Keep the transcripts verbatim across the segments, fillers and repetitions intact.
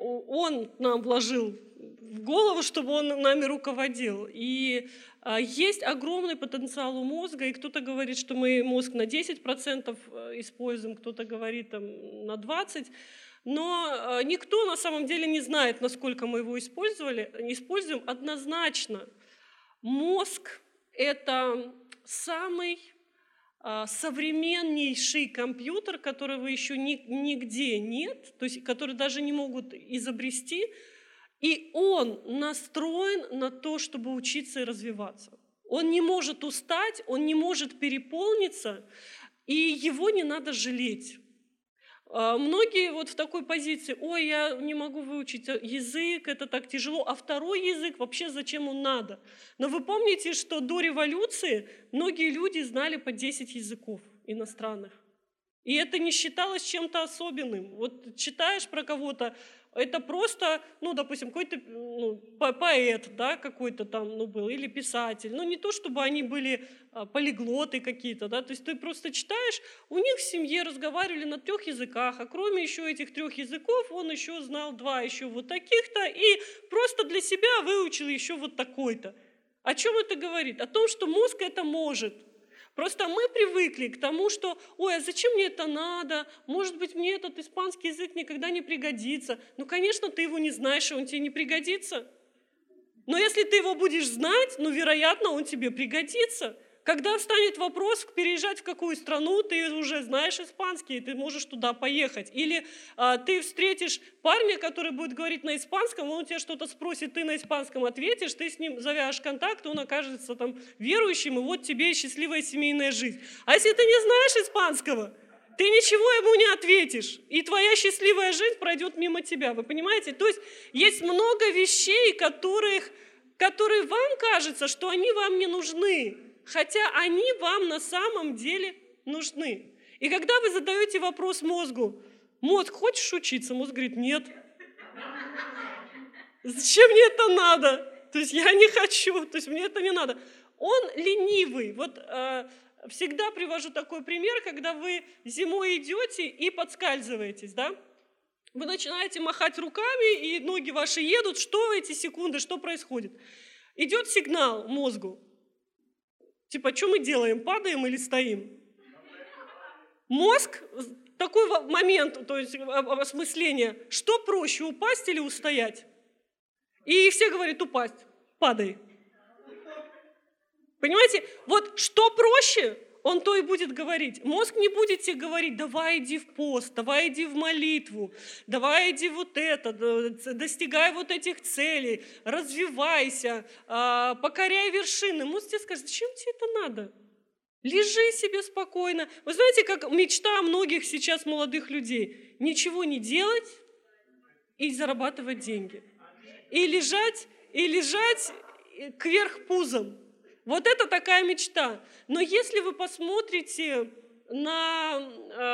Он нам вложил в голову, чтобы он нами руководил. И а, есть огромный потенциал у мозга, и кто-то говорит, что мы мозг на десять процентов используем, кто-то говорит там, на двадцать процентов. Но никто на самом деле не знает, насколько мы его использовали, используем однозначно. Мозг – это самый а, современнейший компьютер, которого еще ни, нигде нет, то есть который даже не могут изобрести, и он настроен на то, чтобы учиться и развиваться. Он не может устать, он не может переполниться, и его не надо жалеть. Многие вот в такой позиции: ой, я не могу выучить язык, это так тяжело, а второй язык вообще зачем он надо? Но вы помните, что до революции многие люди знали по десять языков иностранных. И это не считалось чем-то особенным. Вот читаешь про кого-то, это просто, ну, допустим, какой-то ну, поэт, да, какой-то там, ну, был, или писатель. Ну, не то, чтобы они были а, полиглоты какие-то, да, то есть ты просто читаешь, у них в семье разговаривали на трех языках, а кроме еще этих трех языков он еще знал два еще вот таких-то и просто для себя выучил еще вот такой-то. О чем это говорит? О том, что мозг это может. Просто мы привыкли к тому, что, ой, а зачем мне это надо? Может быть, мне этот испанский язык никогда не пригодится. Ну, конечно, ты его не знаешь, и он тебе не пригодится. Но если ты его будешь знать, ну, вероятно, он тебе пригодится. Когда встанет вопрос, переезжать в какую страну, ты уже знаешь испанский, и ты можешь туда поехать. Или а, ты встретишь парня, который будет говорить на испанском, он у тебя что-то спросит, ты на испанском ответишь, ты с ним завяжешь контакт, он окажется там верующим, и вот тебе и счастливая семейная жизнь. А если ты не знаешь испанского, ты ничего ему не ответишь, и твоя счастливая жизнь пройдет мимо тебя. Вы понимаете? То есть есть много вещей, которых, которые вам кажется, что они вам не нужны, хотя они вам на самом деле нужны. И когда вы задаете вопрос мозгу: мозг, хочешь учиться? Мозг говорит: нет. Зачем мне это надо? То есть я не хочу, то есть мне это не надо. Он ленивый. Вот э, всегда привожу такой пример, когда вы зимой идете и подскальзываетесь, да? Вы начинаете махать руками, и ноги ваши едут. Что в эти секунды, что происходит? Идет сигнал мозгу. Типа, что мы делаем, падаем или стоим? Мозг, такой момент, то есть осмысление, что проще, упасть или устоять? И все говорят: упасть, падай. Понимаете, вот что проще, он то и будет говорить. Мозг не будет тебе говорить: давай иди в пост, давай иди в молитву, давай иди вот это, достигай вот этих целей, развивайся, покоряй вершины. Мозг тебе скажет: зачем тебе это надо? Лежи себе спокойно. Вы знаете, как мечта многих сейчас молодых людей? Ничего не делать и зарабатывать деньги. И лежать, и лежать кверх пузом. Вот это такая мечта. Но если вы посмотрите на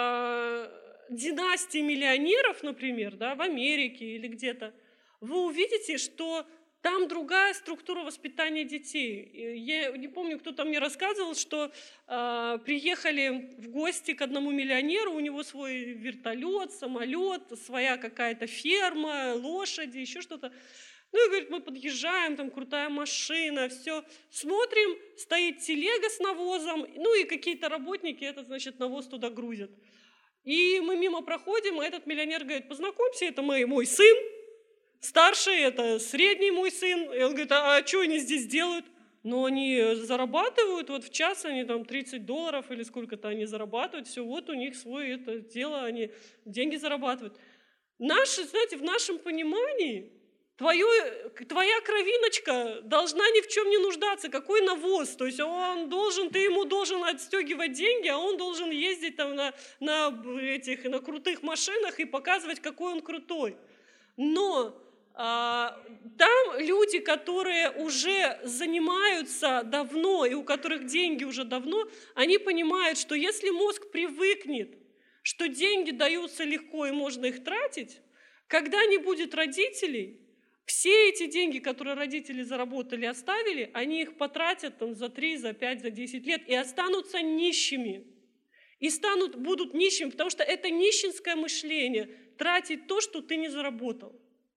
э, династии миллионеров, например, да, в Америке или где-то, вы увидите, что там другая структура воспитания детей. Я не помню, кто-то мне рассказывал, что э, приехали в гости к одному миллионеру, у него свой вертолет, самолет, своя какая-то ферма, лошади, еще что-то. Ну и говорит, мы подъезжаем, там крутая машина, все. Смотрим, стоит телега с навозом, ну и какие-то работники этот, значит, навоз туда грузят. И мы мимо проходим, а этот миллионер говорит: познакомься, это мой, мой сын, старший, это средний мой сын. И он говорит: а, а что они здесь делают? Ну, они зарабатывают, вот в час они там тридцать долларов или сколько-то они зарабатывают, все, вот у них свое это дело, они деньги зарабатывают. Наши, знаете, в нашем понимании Твою, твоя кровиночка должна ни в чем не нуждаться. Какой навоз? То есть он должен, ты ему должен отстегивать деньги, а он должен ездить там на, на, этих, на крутых машинах и показывать, какой он крутой. Но а, там люди, которые уже занимаются давно и у которых деньги уже давно, они понимают, что если мозг привыкнет, что деньги даются легко и можно их тратить, когда не будет родителей, все эти деньги, которые родители заработали, оставили, они их потратят там, за три, за пять, за десять лет и останутся нищими. И станут, будут нищими, потому что это нищенское мышление – тратить то, что ты не заработал.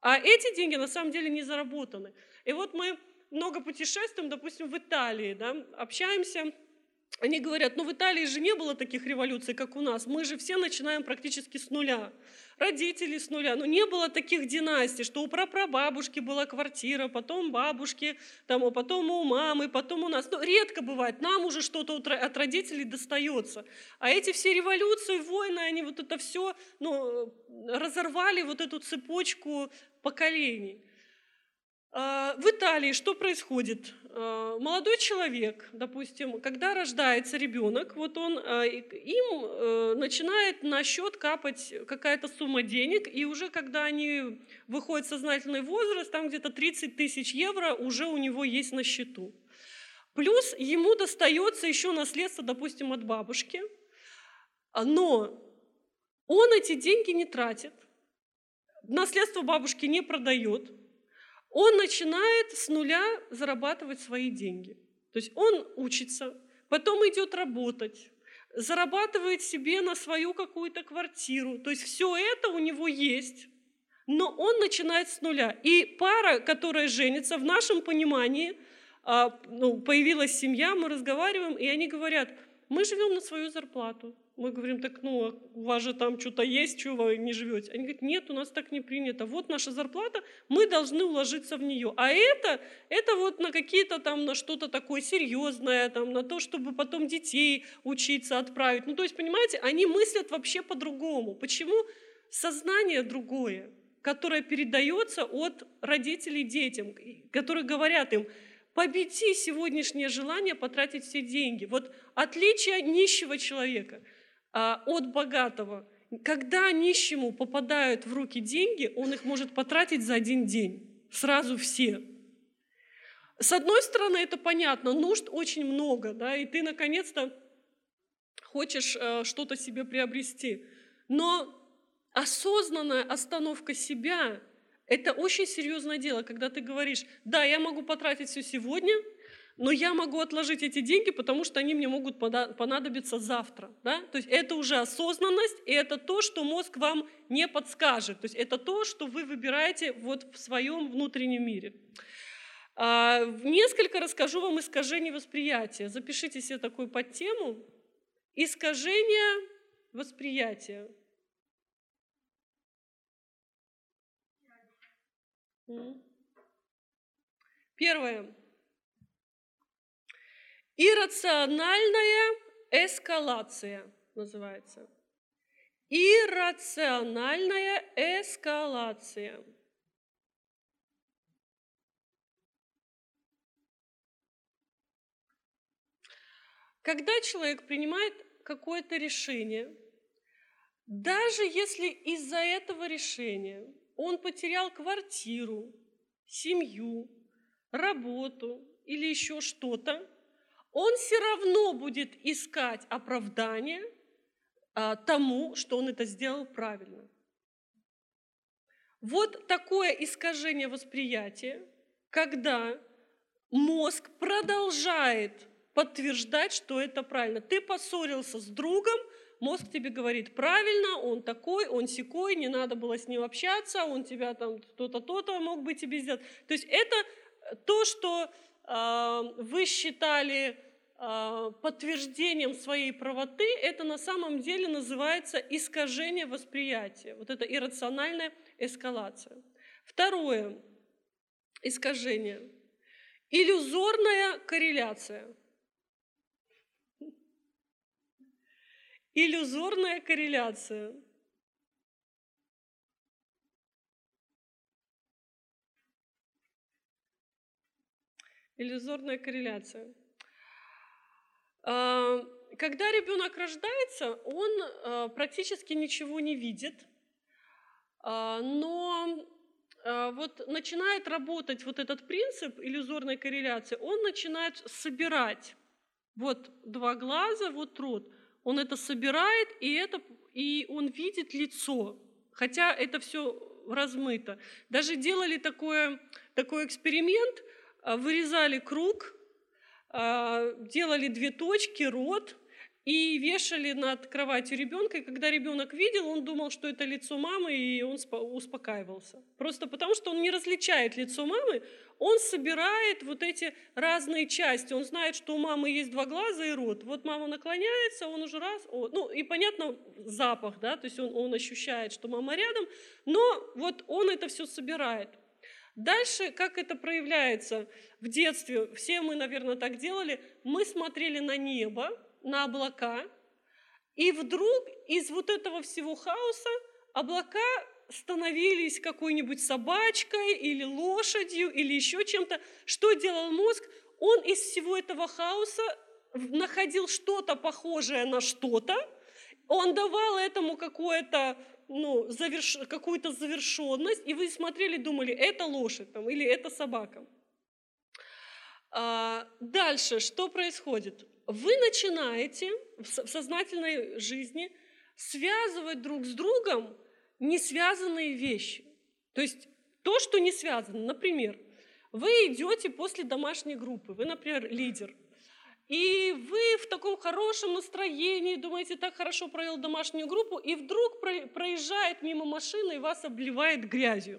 А эти деньги на самом деле не заработаны. И вот мы много путешествуем, допустим, в Италии, да, общаемся. Они говорят, ну в Италии же не было таких революций, как у нас. Мы же все начинаем практически с нуля. Родители с нуля. Но не было таких династий, что у прапрабабушки была квартира, потом бабушки, там, а потом у мамы, потом у нас. Ну, редко бывает. Нам уже что-то от родителей достается. А эти все революции, войны, они вот это все, ну, разорвали вот эту цепочку поколений. В Италии что происходит? Молодой человек, допустим, когда рождается ребенок, вот он, им начинает на счет капать какая-то сумма денег, и уже когда они выходят в сознательный возраст, там где-то тридцать тысяч евро уже у него есть на счету. Плюс ему достается еще наследство, допустим, от бабушки, но он эти деньги не тратит, наследство бабушки не продает. Он начинает с нуля зарабатывать свои деньги. То есть он учится, потом идет работать, зарабатывает себе на свою какую-то квартиру. То есть все это у него есть, но он начинает с нуля. И пара, которая женится, в нашем понимании, ну, появилась семья, мы разговариваем, и они говорят, мы живем на свою зарплату. Мы говорим, так ну, у вас же там что-то есть, чего вы не живете? Они говорят, нет, у нас так не принято. Вот наша зарплата, мы должны уложиться в нее. А это, это вот на какие-то там, на что-то такое серьезное, там, на то, чтобы потом детей учиться отправить. Ну, то есть, понимаете, они мыслят вообще по-другому. Почему? Сознание другое, которое передается от родителей детям, которые говорят им, победи сегодняшнее желание потратить все деньги. Вот отличие нищего человека от богатого. Когда нищему попадают в руки деньги, он их может потратить за один день. Сразу все. С одной стороны, это понятно, нужд очень много, да, и ты наконец-то хочешь что-то себе приобрести. Но осознанная остановка себя – это очень серьезное дело, когда ты говоришь, да, я могу потратить все сегодня, но я могу отложить эти деньги, потому что они мне могут понадобиться завтра. Да? То есть это уже осознанность, и это то, что мозг вам не подскажет. То есть это то, что вы выбираете вот в своем внутреннем мире. Несколько расскажу вам искажений восприятия. Запишите себе такую подтему. Искажение восприятия. Первое. Иррациональная эскалация называется. Иррациональная эскалация. Когда человек принимает какое-то решение, даже если из-за этого решения он потерял квартиру, семью, работу или еще что-то, он все равно будет искать оправдание а, тому, что он это сделал правильно. Вот такое искажение восприятия, когда мозг продолжает подтверждать, что это правильно. Ты поссорился с другом, мозг тебе говорит, правильно, он такой, он сякой, не надо было с ним общаться, он тебя там то-то, то-то мог бы тебе сделать. То есть это то, что э, вы считали э, подтверждением своей правоты, это на самом деле называется искажение восприятия. Вот это иррациональная эскалация. Второе искажение. Иллюзорная корреляция. Иллюзорная корреляция. Иллюзорная корреляция. Когда ребенок рождается, он практически ничего не видит, но вот начинает работать вот этот принцип иллюзорной корреляции, он начинает собирать. Вот два глаза, вот рот. Он это собирает, и, это, и он видит лицо, хотя это все размыто. Даже делали такое, такой эксперимент, вырезали круг, делали две точки, рот, и вешали над кроватью ребенка, и когда ребенок видел, он думал, что это лицо мамы, и он успокаивался. Просто потому, что он не различает лицо мамы, он собирает вот эти разные части. Он знает, что у мамы есть два глаза и рот. Вот мама наклоняется, он уже раз... О, ну и понятно, запах, да, то есть он, он ощущает, что мама рядом, но вот он это все собирает. Дальше, как это проявляется в детстве, все мы, наверное, так делали, мы смотрели на небо, на облака, и вдруг из вот этого всего хаоса облака становились какой-нибудь собачкой или лошадью или еще чем-то. Что делал мозг? Он из всего этого хаоса находил что-то похожее на что-то, он давал этому какое-то, ну, заверш... какую-то завершенность, и вы смотрели, думали, это лошадь там, или это собака. А дальше что происходит? Вы начинаете в сознательной жизни связывать друг с другом несвязанные вещи. То есть то, что не связано. Например, вы идете после домашней группы, вы, например, лидер, и вы в таком хорошем настроении, думаете, так хорошо провел домашнюю группу, и вдруг проезжает мимо машины и вас обливает грязью.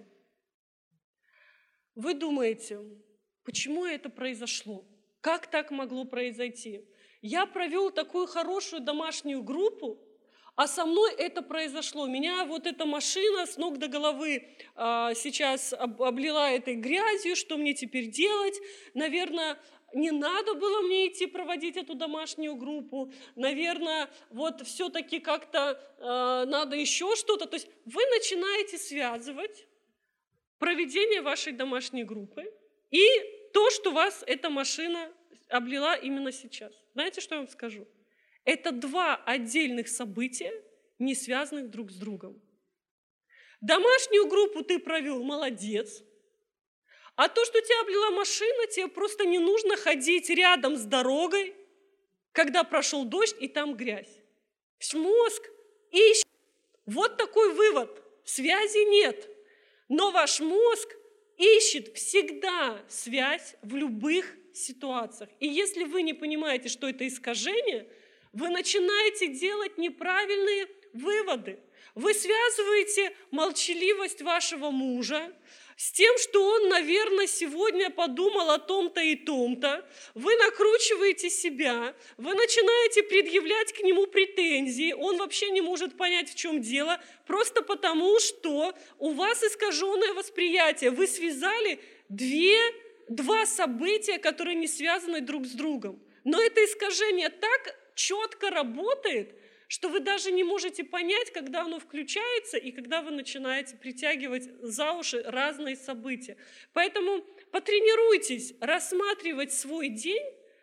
Вы думаете, почему это произошло? Как так могло произойти? Я провел такую хорошую домашнюю группу, а со мной это произошло. Меня вот эта машина с ног до головы а, сейчас об, облила этой грязью. Что мне теперь делать? Наверное, не надо было мне идти проводить эту домашнюю группу. Наверное, вот все-таки как-то а, надо еще что-то. То есть вы начинаете связывать проведение вашей домашней группы и то, что вас эта машина облила именно сейчас. Знаете, что я вам скажу? Это два отдельных события, не связанных друг с другом. Домашнюю группу ты провел, молодец. А то, что тебя облила машина, тебе просто не нужно ходить рядом с дорогой, когда прошел дождь и там грязь. Мозг ищет. Вот такой вывод. Связи нет. Но ваш мозг ищет всегда связь в любых ситуациях. И если вы не понимаете, что это искажение, вы начинаете делать неправильные выводы. Вы связываете молчаливость вашего мужа с тем, что он, наверное, сегодня подумал о том-то и том-то. Вы накручиваете себя, вы начинаете предъявлять к нему претензии. Он вообще не может понять, в чем дело, просто потому, что у вас искаженное восприятие. Вы связали две, два события, которые не связаны друг с другом. Но это искажение так четко работает, что вы даже не можете понять, когда оно включается и когда вы начинаете притягивать за уши разные события. Поэтому потренируйтесь рассматривать свой день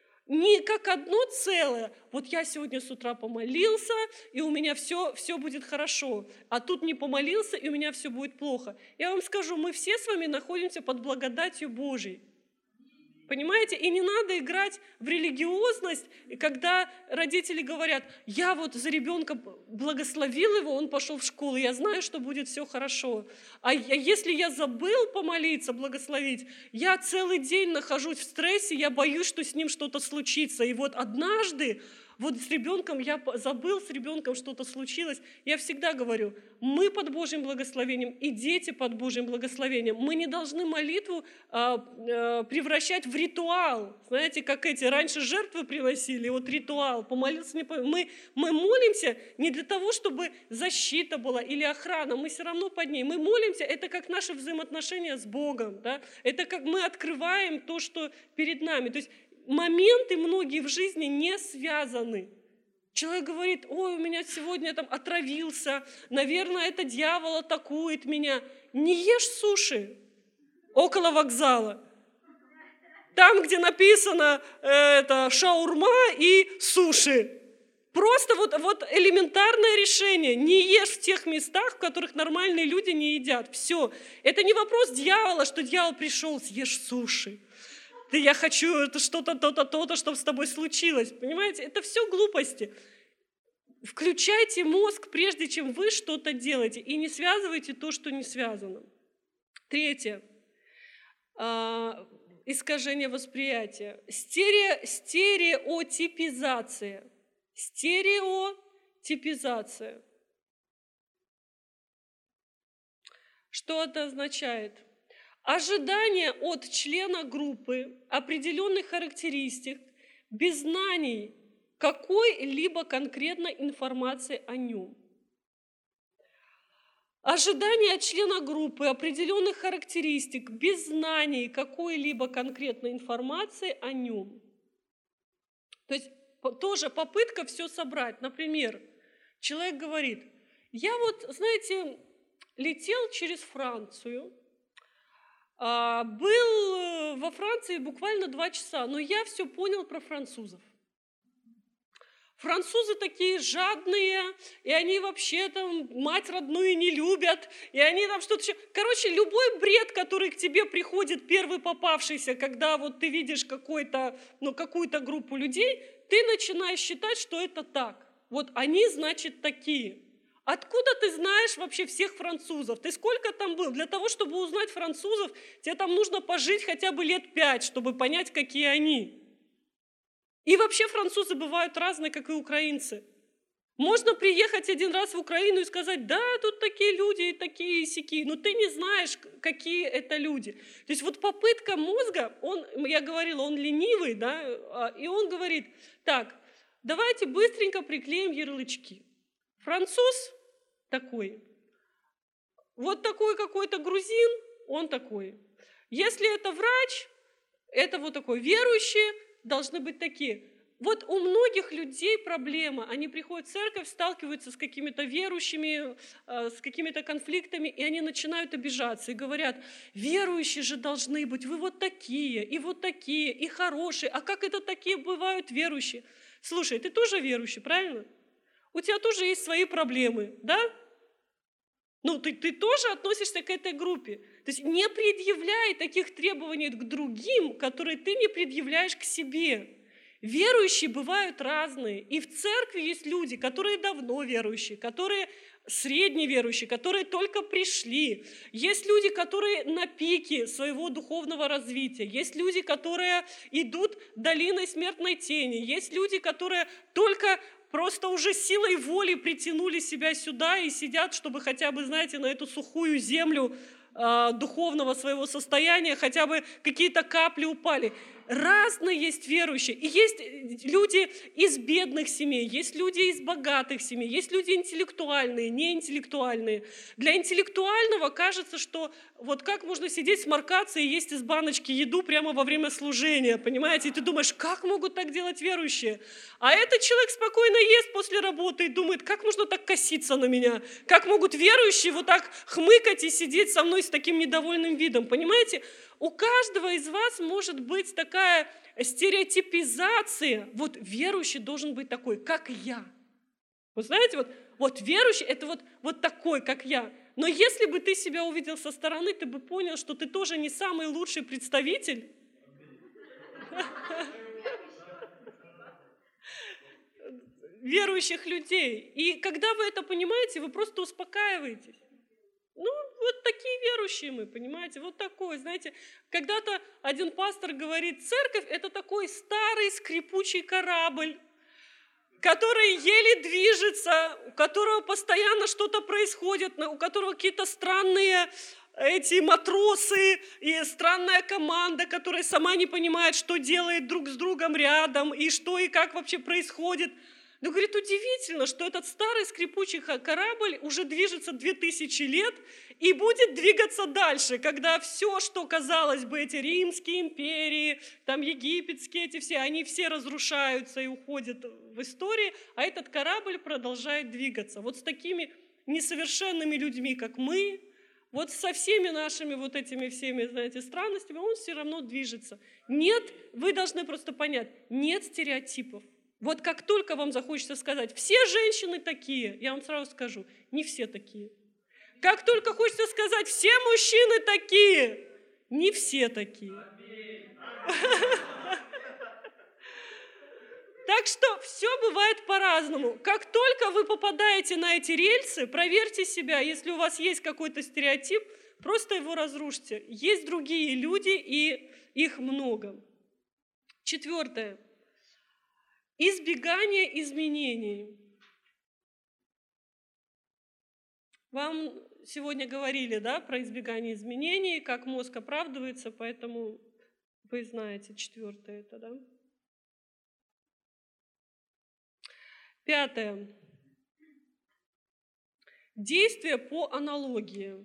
не как одно целое. Вот я сегодня с утра помолился, и у меня все, все будет хорошо, а тут не помолился, и у меня все будет плохо. Я вам скажу, мы все с вами находимся под благодатью Божией. Понимаете? И не надо играть в религиозность, когда родители говорят, я вот за ребенка благословил его, он пошел в школу, я знаю, что будет все хорошо. А если я забыл помолиться, благословить, я целый день нахожусь в стрессе, я боюсь, что с ним что-то случится. И вот однажды, вот с ребенком, я забыл, с ребенком что-то случилось. Я всегда говорю, мы под Божьим благословением и дети под Божьим благословением. Мы не должны молитву а, а, превращать в ритуал. Знаете, как эти раньше жертвы приносили, вот ритуал, помолился, не помолился. Мы, мы молимся не для того, чтобы защита была или охрана, мы все равно под ней. Мы молимся, это как наши взаимоотношения с Богом. Да? Это как мы открываем то, что перед нами. То есть моменты многие в жизни не связаны. Человек говорит, ой, у меня сегодня там отравился, наверное, это дьявол атакует меня. Не ешь суши около вокзала. Там, где написано э, это, шаурма и суши. Просто вот, вот элементарное решение. Не ешь в тех местах, в которых нормальные люди не едят. Все. Это не вопрос дьявола, что дьявол пришел, съешь суши. Да я хочу это что-то, то-то, то-то, чтобы с тобой случилось. Понимаете, это все глупости. Включайте мозг, прежде чем вы что-то делаете, и не связывайте то, что не связано. Третье. А, искажение восприятия. Стере, стереотипизация. Стереотипизация. Что это означает? Ожидание от члена группы определенных характеристик без знаний какой-либо конкретной информации о нем. Ожидание от члена группы определенных характеристик без знаний какой-либо конкретной информации о нем. То есть тоже попытка все собрать. Например, человек говорит: я вот, знаете, летел через Францию, был во Франции буквально два часа, но я все понял про французов. Французы такие жадные, и они вообще там мать родную не любят, и они там что-то еще... Короче, любой бред, который к тебе приходит, первый попавшийся, когда вот ты видишь какой-то, ну, какую-то группу людей, ты начинаешь считать, что это так. Вот они, значит, такие. Откуда ты знаешь вообще всех французов? Ты сколько там был? Для того, чтобы узнать французов, тебе там нужно пожить хотя бы лет пять, чтобы понять, какие они. И вообще французы бывают разные, как и украинцы. Можно приехать один раз в Украину и сказать: да, тут такие люди и такие сяки, но ты не знаешь, какие это люди. То есть вот попытка мозга, он, я говорила, он ленивый, да, и он говорит: так, давайте быстренько приклеим ярлычки. Француз такой, вот такой какой-то грузин, он такой. Если это врач, это вот такой верующий, должны быть такие. Вот у многих людей проблема. Они приходят в церковь, сталкиваются с какими-то верующими, с какими-то конфликтами, и они начинают обижаться и говорят: верующие же должны быть, вы вот такие, и вот такие, и хорошие. А как это такие бывают верующие? Слушай, ты тоже верующий, правильно? У тебя тоже есть свои проблемы, да? Ну, ты, ты тоже относишься к этой группе. То есть не предъявляй таких требований к другим, которые ты не предъявляешь к себе. Верующие бывают разные. И в церкви есть люди, которые давно верующие, которые средневерующие, которые только пришли. Есть люди, которые на пике своего духовного развития. Есть люди, которые идут долиной смертной тени. Есть люди, которые только... просто уже силой воли притянули себя сюда и сидят, чтобы хотя бы, знаете, на эту сухую землю э, духовного своего состояния хотя бы какие-то капли упали. Разные есть верующие. И есть люди из бедных семей, есть люди из богатых семей, есть люди интеллектуальные, неинтеллектуальные. Для интеллектуального кажется, что вот как можно сидеть, сморкаться и есть из баночки еду прямо во время служения, понимаете? И ты думаешь, как могут так делать верующие? А этот человек спокойно ест после работы и думает, как можно так коситься на меня? Как могут верующие вот так хмыкать и сидеть со мной с таким недовольным видом, понимаете? У каждого из вас может быть такая стереотипизация. Вот верующий должен быть такой, как я. Вы знаете, вот, вот верующий – это вот, вот такой, как я. Но если бы ты себя увидел со стороны, ты бы понял, что ты тоже не самый лучший представитель верующих людей. И когда вы это понимаете, вы просто успокаиваетесь. Ну, вот такие верующие мы, понимаете, вот такой, знаете. Когда-то один пастор говорит, церковь – это такой старый скрипучий корабль, который еле движется, у которого постоянно что-то происходит, у которого какие-то странные эти матросы и странная команда, которая сама не понимает, что делает друг с другом рядом, и что и как вообще происходит. Но, говорит, удивительно, что этот старый скрипучий корабль уже движется две тысячи лет и будет двигаться дальше, когда все, что, казалось бы, эти римские империи, там египетские эти все, они все разрушаются и уходят в историю, а этот корабль продолжает двигаться. Вот с такими несовершенными людьми, как мы, вот со всеми нашими вот этими всеми, знаете, странностями, он все равно движется. Нет, вы должны просто понять, нет стереотипов. Вот как только вам захочется сказать, все женщины такие, я вам сразу скажу, не все такие. Как только хочется сказать, все мужчины такие, не все такие. Так что все бывает по-разному. Как только вы попадаете на эти рельсы, проверьте себя, если у вас есть какой-то стереотип, просто его разрушьте. Есть другие люди, и их много. Четвертое. Избегание изменений. Вам сегодня говорили, да, про избегание изменений, как мозг оправдывается, поэтому вы знаете, четвертое это, да? Пятое. Действие по аналогии.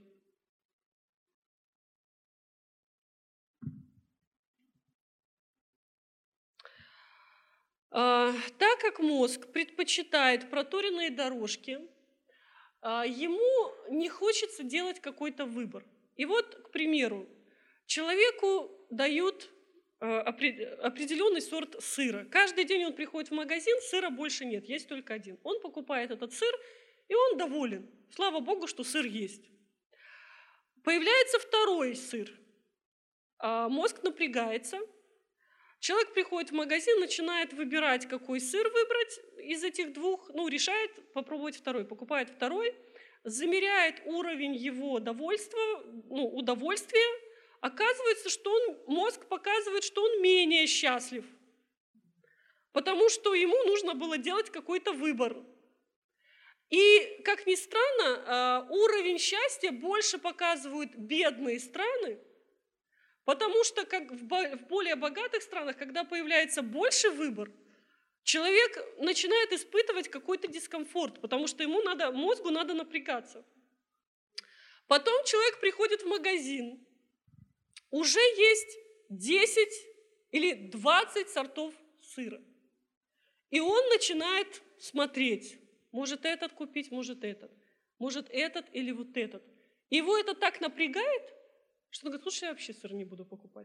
А, так как мозг предпочитает проторенные дорожки, а, ему не хочется делать какой-то выбор. И вот, к примеру, человеку дают а, определенный сорт сыра. Каждый день он приходит в магазин, сыра больше нет, есть только один. Он покупает этот сыр, и он доволен. Слава Богу, что сыр есть. Появляется второй сыр. А, мозг напрягается. Человек приходит в магазин, начинает выбирать, какой сыр выбрать из этих двух, ну, решает попробовать второй, покупает второй, замеряет уровень его довольства, ну, удовольствия. Оказывается, что он, мозг показывает, что он менее счастлив, потому что ему нужно было делать какой-то выбор. И, как ни странно, уровень счастья больше показывают бедные страны, потому что как в более богатых странах, когда появляется больше выбор, человек начинает испытывать какой-то дискомфорт, потому что ему надо, мозгу надо напрягаться. Потом человек приходит в магазин, уже есть десять или двадцать сортов сыра. И он начинает смотреть, может этот купить, может этот, может этот или вот этот. Его это так напрягает, что он говорит, слушай, я вообще сыр не буду покупать.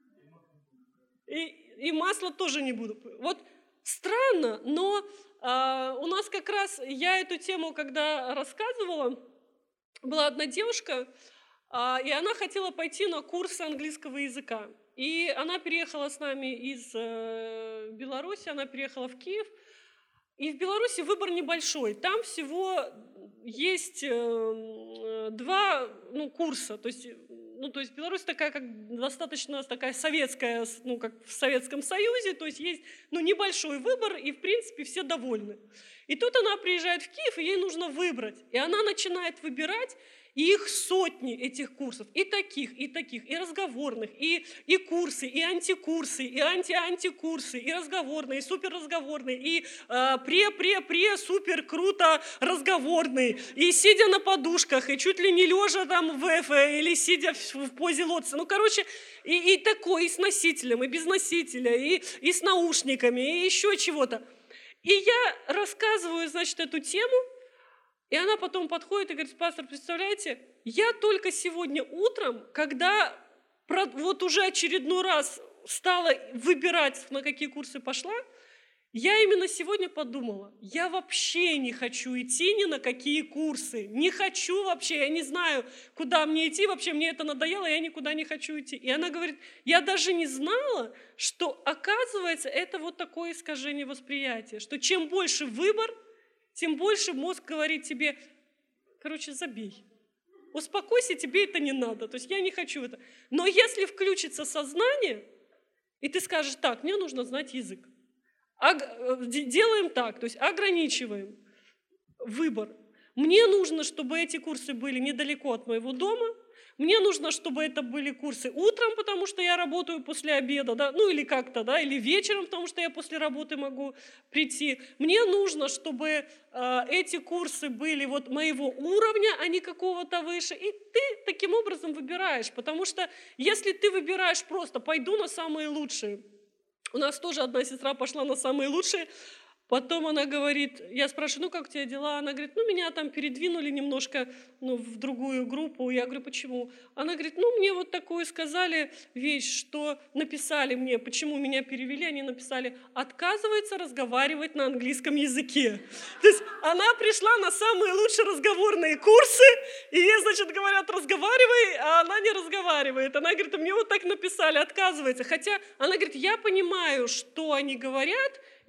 И, и масло тоже не буду. Вот странно, но а, у нас как раз, я эту тему, когда рассказывала, была одна девушка, а, и она хотела пойти на курс английского языка. И она переехала с нами из э, Беларуси, она переехала в Киев. И в Беларуси выбор небольшой. Там всего есть э, два ну, курса. То есть, ну, то есть Беларусь такая, как достаточно такая советская, ну, как в Советском Союзе. То есть есть ну, небольшой выбор, и, в принципе, все довольны. И тут она приезжает в Киев, и ей нужно выбрать. И она начинает выбирать, и их сотни, этих курсов, и таких, и таких, и разговорных, и, и курсы, и антикурсы, и анти-антикурсы, и разговорные, и суперразговорные, и э, пре-пре-пре, супер-круто разговорные, и сидя на подушках, и чуть ли не лежа там в эфе, или сидя в, в позе лотоса. Ну, короче, и, и такой, и с носителем, и без носителя, и, и с наушниками, и еще чего-то. И я рассказываю, значит, эту тему, и она потом подходит и говорит, пастор, представляете, я только сегодня утром, когда вот уже очередной раз стала выбирать, на какие курсы пошла, я именно сегодня подумала, я вообще не хочу идти ни на какие курсы, не хочу вообще, я не знаю, куда мне идти, вообще мне это надоело, я никуда не хочу идти. И она говорит, я даже не знала, что оказывается это вот такое искажение восприятия, что чем больше выбор, тем больше мозг говорит тебе, короче, забей, успокойся, тебе это не надо, то есть я не хочу это. Но если включится сознание, и ты скажешь, так, мне нужно знать язык, делаем так, то есть ограничиваем выбор. Мне нужно, чтобы эти курсы были недалеко от моего дома, мне нужно, чтобы это были курсы утром, потому что я работаю после обеда, да, ну или как-то, да, или вечером, потому что я после работы могу прийти. Мне нужно, чтобы э, эти курсы были вот моего уровня, а не какого-то выше. И ты таким образом выбираешь, потому что если ты выбираешь просто «пойду на самые лучшие», у нас тоже одна сестра пошла на самые лучшие, потом она говорит, я спрашиваю, ну как у тебя дела? Она говорит, ну меня там передвинули немножко ну, в другую группу. Я говорю, почему? Она говорит, ну мне вот такую сказали вещь, что написали мне, почему меня перевели, они написали, отказывается разговаривать на английском языке. То есть она пришла на самые лучшие разговорные курсы, и ей, значит, говорят, разговаривай, а она не разговаривает. Она говорит, мне вот так написали, отказывается. Хотя она говорит, я понимаю, что они говорят,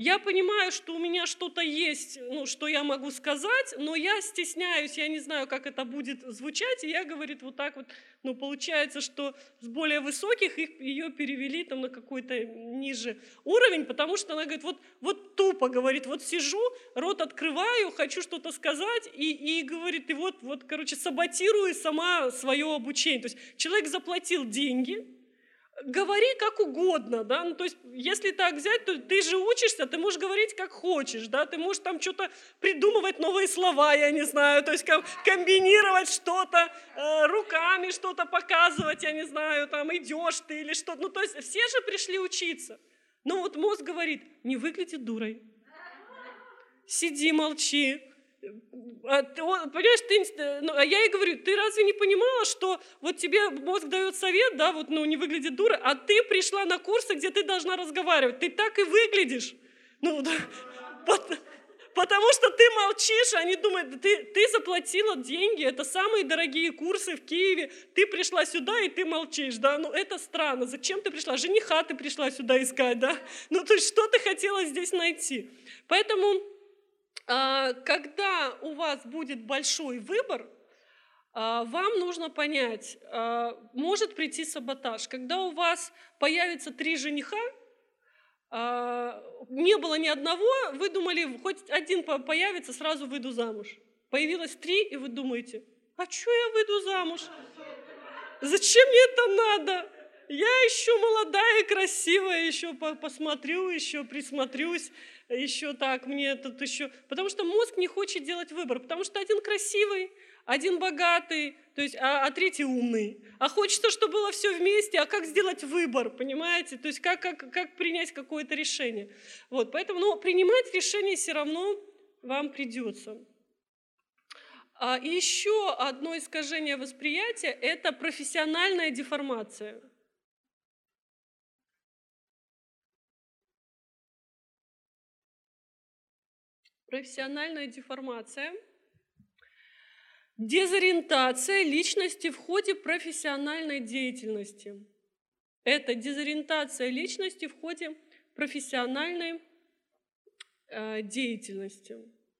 я понимаю, что у меня что-то есть, ну, что я могу сказать, но я стесняюсь, я не знаю, как это будет звучать, и я, говорит, вот так вот, ну, получается, что с более высоких их, ее перевели там на какой-то ниже уровень, потому что она говорит, вот, вот тупо, говорит, вот сижу, рот открываю, хочу что-то сказать, и, и говорит, и вот, вот, короче, саботирую сама свое обучение. То есть человек заплатил деньги, говори как угодно, да, ну, то есть если так взять, то ты же учишься, ты можешь говорить как хочешь, да, ты можешь там что-то придумывать, новые слова, я не знаю, то есть комбинировать что-то, э, руками что-то показывать, я не знаю, там идешь ты или что-то, ну, то есть все же пришли учиться, но вот мозг говорит, не выгляди дурой, сиди, молчи. А ты, понимаешь, ты, ну, а я ей говорю, ты разве не понимала, что вот тебе мозг дает совет, да, вот, ну, не выглядит дура, а ты пришла на курсы, где ты должна разговаривать, ты так и выглядишь, ну, да, потому что ты молчишь, они думают, ты, ты заплатила деньги, это самые дорогие курсы в Киеве, ты пришла сюда и ты молчишь, да, ну, это странно, зачем ты пришла, жениха ты пришла сюда искать, да, ну, то есть что ты хотела здесь найти, поэтому... Когда у вас будет большой выбор, вам нужно понять, может прийти саботаж. Когда у вас появится три жениха, не было ни одного, вы думали, хоть один появится, сразу выйду замуж. Появилось три, и вы думаете, а что я выйду замуж? Зачем мне это надо? Я еще молодая, красивая, еще посмотрю, еще присмотрюсь, еще так, мне тут еще... Потому что мозг не хочет делать выбор, потому что один красивый, один богатый, то есть, а, а третий умный. А хочется, чтобы было все вместе, а как сделать выбор, понимаете? То есть как, как, как принять какое-то решение. Вот, поэтому, ну, принимать решение все равно вам придется. А, и еще одно искажение восприятия – это профессиональная деформация. Профессиональная деформация, дезориентация личности в ходе профессиональной деятельности. Это дезориентация личности в ходе профессиональной э, деятельности.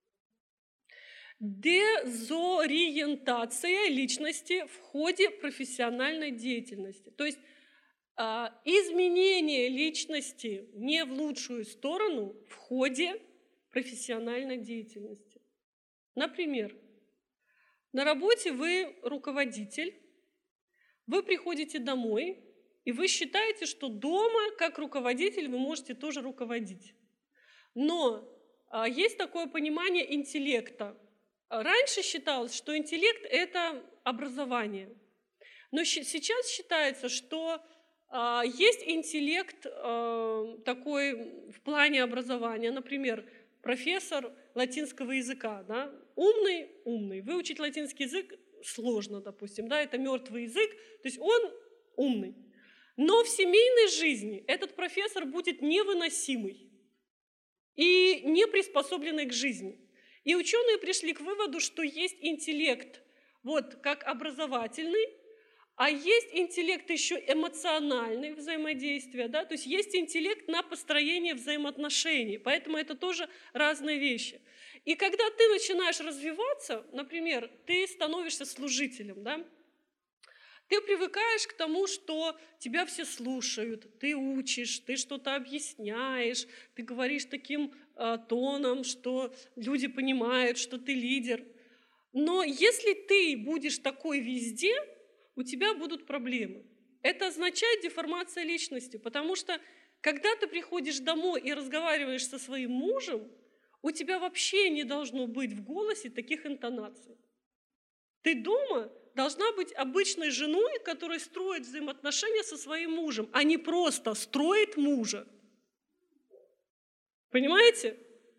Дезориентация личности в ходе профессиональной деятельности. То есть э, изменение личности не в лучшую сторону в ходе профессиональной деятельности. Например, на работе вы руководитель, вы приходите домой, и вы считаете, что дома, как руководитель, вы можете тоже руководить. Но а, есть такое понимание интеллекта. Раньше считалось, что интеллект – это образование. Но сейчас считается, что а, есть интеллект а, такой в плане образования, например, профессор латинского языка, да, умный, умный. Выучить латинский язык сложно, допустим, да, это мертвый язык, то есть он умный. Но в семейной жизни этот профессор будет невыносимый и не приспособленный к жизни. И ученые пришли к выводу, что есть интеллект, вот как образовательный, а есть интеллект еще эмоциональный, взаимодействие, да? То есть есть интеллект на построение взаимоотношений, поэтому это тоже разные вещи. И когда ты начинаешь развиваться, например, ты становишься служителем, да? Ты привыкаешь к тому, что тебя все слушают, ты учишь, ты что-то объясняешь, ты говоришь таким э, тоном, что люди понимают, что ты лидер. Но если ты будешь такой везде, у тебя будут проблемы. Это означает деформация личности, потому что когда ты приходишь домой и разговариваешь со своим мужем, у тебя вообще не должно быть в голосе таких интонаций. Ты дома должна быть обычной женой, которая строит взаимоотношения со своим мужем, а не просто строит мужа. Понимаете?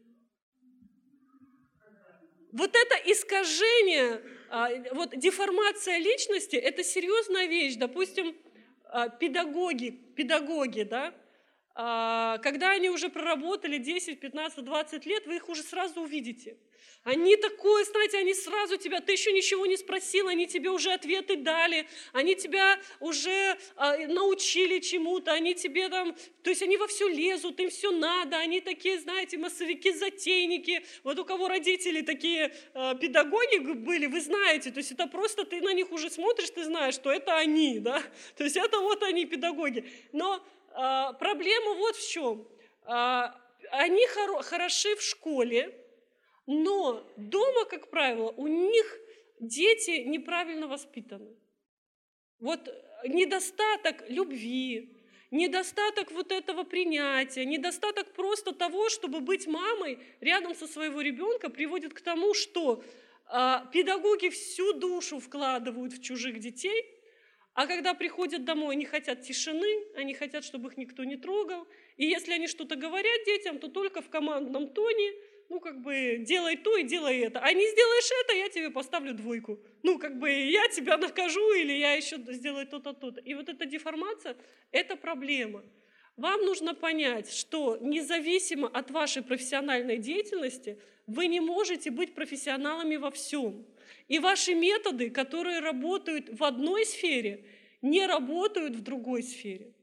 Вот это искажение, вот деформация личности – это серьезная вещь. Допустим, педагоги, педагоги, да, когда они уже проработали десять, пятнадцать, двадцать лет, вы их уже сразу увидите. Они такое, знаете, они сразу тебя, ты еще ничего не спросил, они тебе уже ответы дали, они тебя уже а, научили чему-то, они тебе там, то есть они во все лезут, им все надо, они такие, знаете, массовики-затейники. Вот у кого родители такие а, педагоги были, вы знаете, то есть это просто ты на них уже смотришь, ты знаешь, что это они, да, то есть это вот они, педагоги. Но а, проблема вот в чем. А, они хоро- хороши в школе, но дома, как правило, у них дети неправильно воспитаны. Вот недостаток любви, недостаток вот этого принятия, недостаток просто того, чтобы быть мамой рядом со своего ребенка, приводит к тому, что а, педагоги всю душу вкладывают в чужих детей, а когда приходят домой, они хотят тишины, они хотят, чтобы их никто не трогал. И если они что-то говорят детям, то только в командном тоне, ну, как бы, делай то и делай это. А не сделаешь это, я тебе поставлю двойку. Ну, как бы, я тебя накажу, или я еще сделаю то-то, то-то. И вот эта деформация – это проблема. Вам нужно понять, что независимо от вашей профессиональной деятельности, вы не можете быть профессионалами во всем. И ваши методы, которые работают в одной сфере, не работают в другой сфере.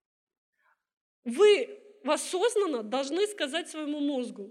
Вы осознанно должны сказать своему мозгу: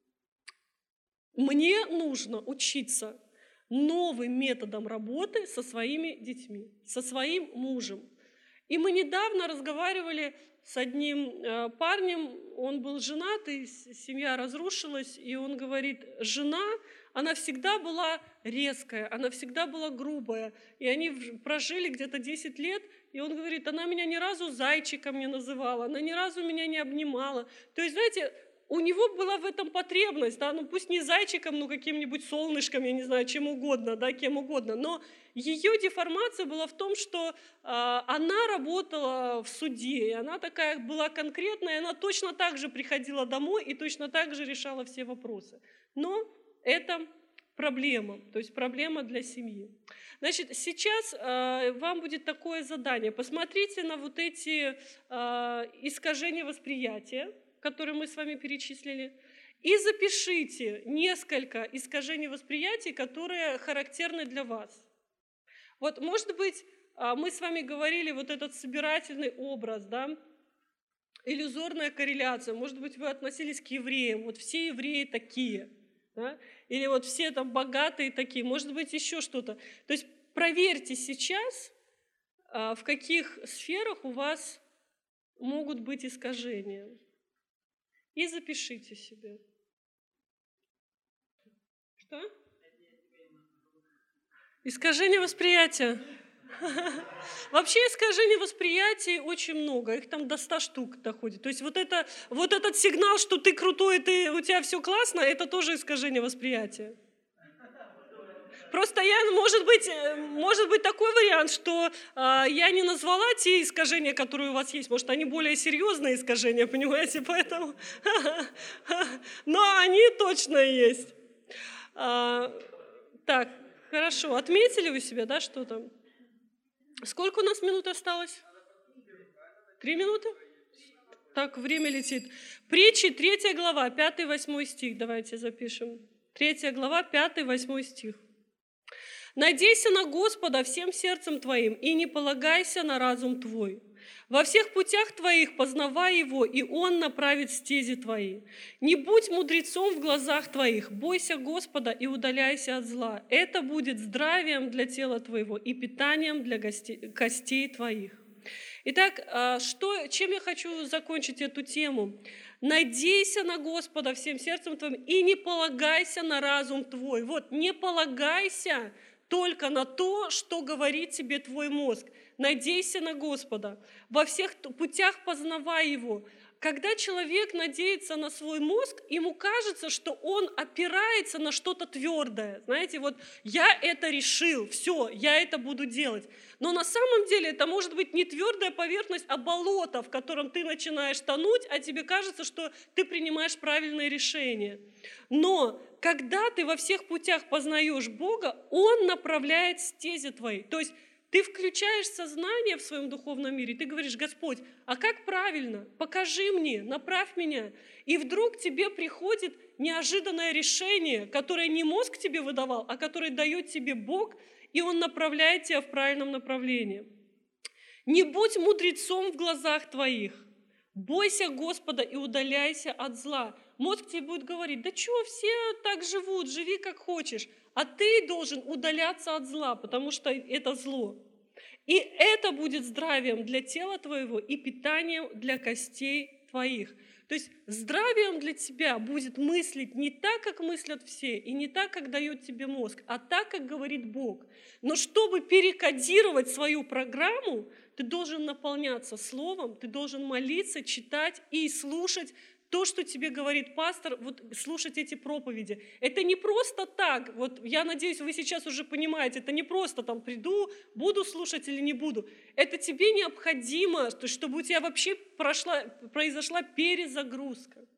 мне нужно учиться новым методам работы со своими детьми, со своим мужем. И мы недавно разговаривали с одним э, парнем, он был женат, и семья разрушилась, и он говорит, жена, она всегда была резкая, она всегда была грубая, и они прожили где-то десять лет, и он говорит, она меня ни разу зайчиком не называла, она ни разу меня не обнимала. То есть, знаете, у него была в этом потребность, да, ну пусть не зайчиком, но каким-нибудь солнышком, я не знаю, чем угодно, да, кем угодно, но ее деформация была в том, что э, она работала в суде, и она такая была конкретная, и она точно так же приходила домой и точно так же решала все вопросы. Но это проблема, то есть проблема для семьи. Значит, сейчас э, вам будет такое задание. Посмотрите на вот эти э, искажения восприятия, которые мы с вами перечислили, и запишите несколько искажений восприятия, которые характерны для вас. Вот, может быть, мы с вами говорили вот этот собирательный образ, да, иллюзорная корреляция, может быть, вы относились к евреям, вот все евреи такие, да? Или вот все там богатые такие, может быть, еще что-то. То есть проверьте сейчас, в каких сферах у вас могут быть искажения. И запишите себе. Что? Искажение восприятия. Вообще искажений восприятия очень много, их там до ста штук доходит. То есть вот, это, вот этот сигнал, что ты крутой, ты, у тебя все классно, это тоже искажение восприятия. Просто я, может быть, может быть такой вариант, что э, я не назвала те искажения, которые у вас есть. Может, они более серьезные искажения, понимаете, поэтому... Но они точно есть. А, так, хорошо. Отметили вы себя, да, что там? Сколько у нас минут осталось? Три минуты? Так, время летит. Притчи, третья глава, пятый-восьмой стих. Давайте запишем. Третья глава, пятый-восьмой стих. «Надейся на Господа всем сердцем твоим и не полагайся на разум твой. Во всех путях твоих познавай его, и он направит стези твои. Не будь мудрецом в глазах твоих, бойся Господа и удаляйся от зла. Это будет здравием для тела твоего и питанием для костей твоих». Итак, что, чем я хочу закончить эту тему? «Надейся на Господа всем сердцем твоим и не полагайся на разум твой». Вот, не полагайся только на то, что говорит тебе твой мозг. Надейся на Господа. Во всех путях познавай Его. Когда человек надеется на свой мозг, ему кажется, что он опирается на что-то твердое. Знаете, вот я это решил, все, я это буду делать. Но на самом деле это может быть не твердая поверхность, а болото, в котором ты начинаешь тонуть, а тебе кажется, что ты принимаешь правильные решения. Но когда ты во всех путях познаешь Бога, Он направляет стези твои. То есть ты включаешь сознание в своем духовном мире, ты говоришь: Господь, а как правильно? Покажи мне, направь меня. И вдруг тебе приходит неожиданное решение, которое не мозг тебе выдавал, а которое дает тебе Бог, и Он направляет тебя в правильном направлении. Не будь мудрецом в глазах твоих. Бойся Господа и удаляйся от зла. Мозг тебе будет говорить: да что, все так живут, живи как хочешь. А ты должен удаляться от зла, потому что это зло. И это будет здравием для тела твоего и питанием для костей твоих. То есть здравием для тебя будет мыслить не так, как мыслят все, и не так, как дает тебе мозг, а так, как говорит Бог. Но чтобы перекодировать свою программу, ты должен наполняться Словом, ты должен молиться, читать и слушать то, что тебе говорит пастор, вот слушать эти проповеди. Это не просто так, вот я надеюсь, вы сейчас уже понимаете, это не просто там приду, буду слушать или не буду. Это тебе необходимо, чтобы у тебя вообще прошла, произошла перезагрузка.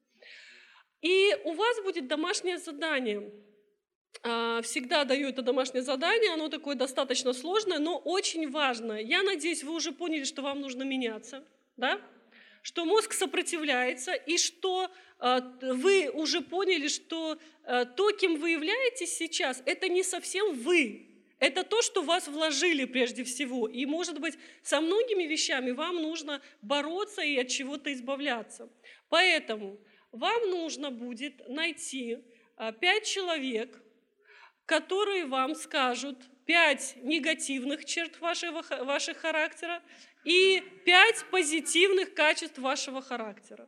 И у вас будет домашнее задание. Всегда даю это домашнее задание, оно такое достаточно сложное, но очень важное. Я надеюсь, вы уже поняли, что вам нужно меняться, да? Что мозг сопротивляется, и что э, вы уже поняли, что э, то, кем вы являетесь сейчас, это не совсем вы. Это то, что в вас вложили прежде всего. И, может быть, со многими вещами вам нужно бороться и от чего-то избавляться. Поэтому вам нужно будет найти э, пять человек, которые вам скажут пять негативных черт вашего, вашего характера и пять позитивных качеств вашего характера.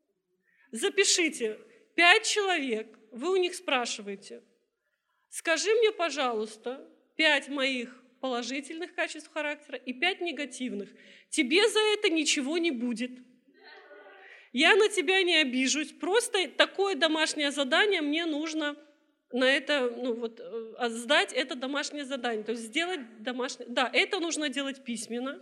Запишите, пять человек, вы у них спрашиваете: скажи мне, пожалуйста, пять моих положительных качеств характера и пять негативных. Тебе за это ничего не будет. Я на тебя не обижусь, просто такое домашнее задание мне нужно на это, ну вот, сдать это домашнее задание, то есть сделать домашнее... Да, это нужно делать письменно.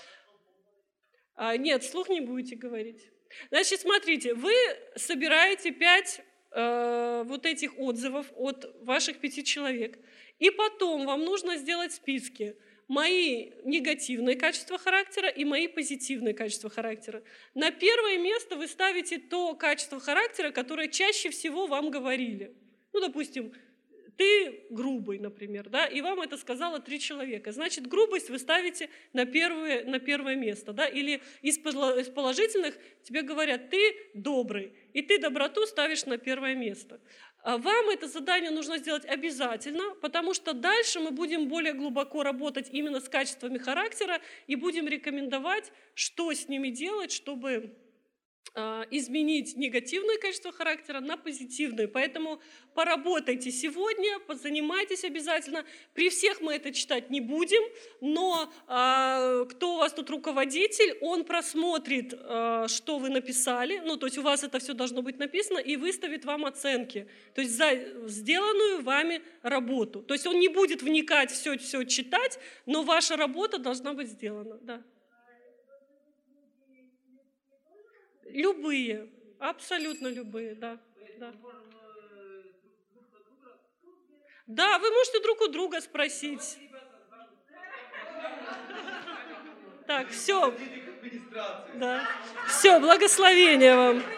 А, нет, вслух не будете говорить. Значит, смотрите, вы собираете пять э, вот этих отзывов от ваших пяти человек, и потом вам нужно сделать списки: мои негативные качества характера и мои позитивные качества характера. На первое место вы ставите то качество характера, которое чаще всего вам говорили. Ну, допустим, ты грубый, например, да, и вам это сказало три человека. Значит, грубость вы ставите на первое, на первое место. Да? Или из положительных тебе говорят: ты добрый, и ты доброту ставишь на первое место. А вам это задание нужно сделать обязательно, потому что дальше мы будем более глубоко работать именно с качествами характера и будем рекомендовать, что с ними делать, чтобы изменить негативные качества характера на позитивные. Поэтому поработайте сегодня, позанимайтесь обязательно. При всех мы это читать не будем, но а, кто у вас тут руководитель, он просмотрит, а, что вы написали, ну, то есть у вас это все должно быть написано, и выставит вам оценки, то есть за сделанную вами работу. То есть он не будет вникать, все, все читать, но ваша работа должна быть сделана. Да. Любые, абсолютно любые, да, да. Да, вы можете друг у друга спросить. Так, все. Да. Все, благословения вам.